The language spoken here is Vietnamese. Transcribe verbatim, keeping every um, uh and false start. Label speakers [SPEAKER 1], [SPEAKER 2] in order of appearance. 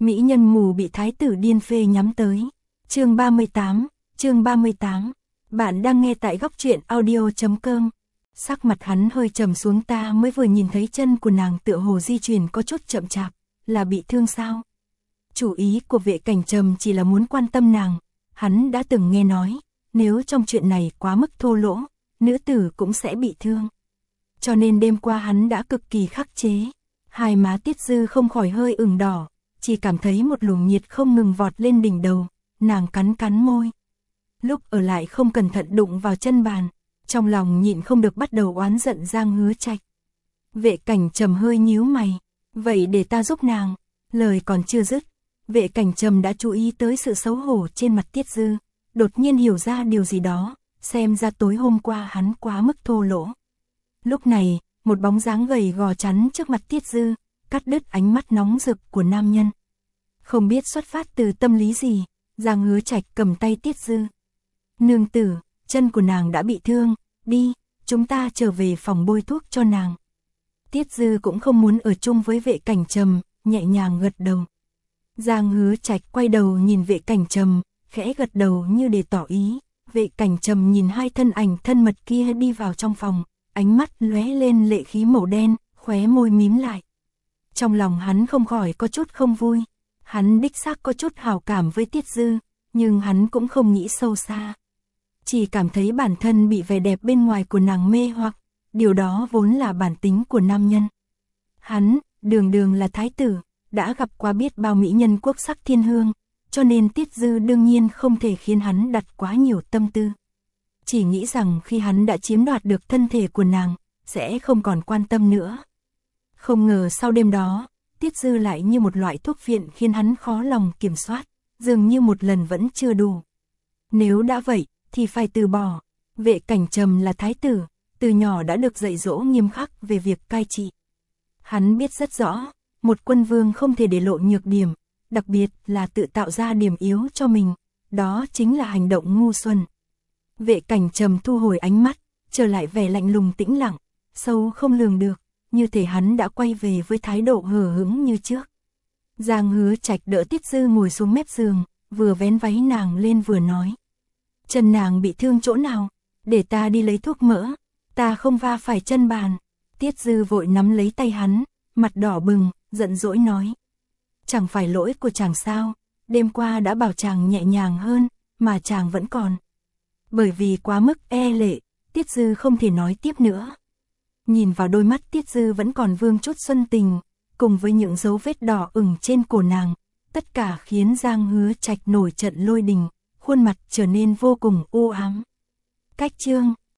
[SPEAKER 1] Mỹ nhân mù bị thái tử điên phê nhắm tới. Chương ba mươi tám, chương ba mươi tám. Bạn đang nghe tại góc truyện audio chấm com. Sắc mặt hắn hơi trầm xuống, ta mới vừa nhìn thấy chân của nàng tựa hồ di chuyển có chút chậm chạp, là bị thương sao? Chủ ý của Vệ Cảnh Trầm chỉ là muốn quan tâm nàng, hắn đã từng nghe nói, nếu trong chuyện này quá mức thô lỗ, nữ tử cũng sẽ bị thương. Cho nên đêm qua hắn đã cực kỳ khắc chế, hai má Tiết Dư không khỏi hơi ửng đỏ, chỉ cảm thấy một luồng nhiệt không ngừng vọt lên đỉnh đầu, nàng cắn cắn môi. Lúc ở lại không cẩn thận đụng vào chân bàn, trong lòng nhịn không được bắt đầu oán giận Giang Hứa Trạch. Vệ Cảnh Trầm hơi nhíu mày, vậy để ta giúp nàng. Lời còn chưa dứt, Vệ Cảnh Trầm đã chú ý tới sự xấu hổ trên mặt Tiết Dư, đột nhiên hiểu ra điều gì đó, xem ra tối hôm qua hắn quá mức thô lỗ. Lúc này, một bóng dáng gầy gò chắn trước mặt Tiết Dư, cắt đứt ánh mắt nóng rực của nam nhân. Không biết xuất phát từ tâm lý gì, Giang Hứa Trạch cầm tay Tiết Dư. Nương tử, chân của nàng đã bị thương, đi, chúng ta trở về phòng bôi thuốc cho nàng. Tiết Dư cũng không muốn ở chung với Vệ Cảnh Trầm, nhẹ nhàng gật đầu. Giang Hứa Trạch quay đầu nhìn Vệ Cảnh Trầm, khẽ gật đầu như để tỏ ý. Vệ Cảnh Trầm nhìn hai thân ảnh thân mật kia đi vào trong phòng, ánh mắt lóe lên lệ khí màu đen, khóe môi mím lại. Trong lòng hắn không khỏi có chút không vui, hắn đích xác có chút hảo cảm với Tiết Dư, nhưng hắn cũng không nghĩ sâu xa. Chỉ cảm thấy bản thân bị vẻ đẹp bên ngoài của nàng mê hoặc, điều đó vốn là bản tính của nam nhân. Hắn, đường đường là thái tử, đã gặp qua biết bao mỹ nhân quốc sắc thiên hương, cho nên Tiết Dư đương nhiên không thể khiến hắn đặt quá nhiều tâm tư. Chỉ nghĩ rằng khi hắn đã chiếm đoạt được thân thể của nàng, sẽ không còn quan tâm nữa. Không ngờ sau đêm đó, Tiết Dư lại như một loại thuốc phiện khiến hắn khó lòng kiểm soát, dường như một lần vẫn chưa đủ. Nếu đã vậy, thì phải từ bỏ. Vệ Cảnh Trầm là thái tử, từ nhỏ đã được dạy dỗ nghiêm khắc về việc cai trị. Hắn biết rất rõ, một quân vương không thể để lộ nhược điểm, đặc biệt là tự tạo ra điểm yếu cho mình, đó chính là hành động ngu xuẩn. Vệ Cảnh Trầm thu hồi ánh mắt, trở lại vẻ lạnh lùng tĩnh lặng, sâu không lường được, như thể hắn đã quay về với thái độ hờ hững như trước. Giang Hứa Trạch đỡ Tiết Dư ngồi xuống mép giường, vừa vén váy nàng lên vừa nói. Chân nàng bị thương chỗ nào? Để ta đi lấy thuốc mỡ, ta không va phải chân bàn. Tiết Dư vội nắm lấy tay hắn, mặt đỏ bừng, giận dỗi nói. Chẳng phải lỗi của chàng sao, đêm qua đã bảo chàng nhẹ nhàng hơn, mà chàng vẫn còn. Bởi vì quá mức e lệ, Tiết Dư không thể nói tiếp nữa. Nhìn vào đôi mắt Tiết Dư vẫn còn vương chút xuân tình, cùng với những dấu vết đỏ ửng trên cổ nàng, tất cả khiến Giang Hứa Trạch nổi trận lôi đình, khuôn mặt trở nên vô cùng u ám. Cách chương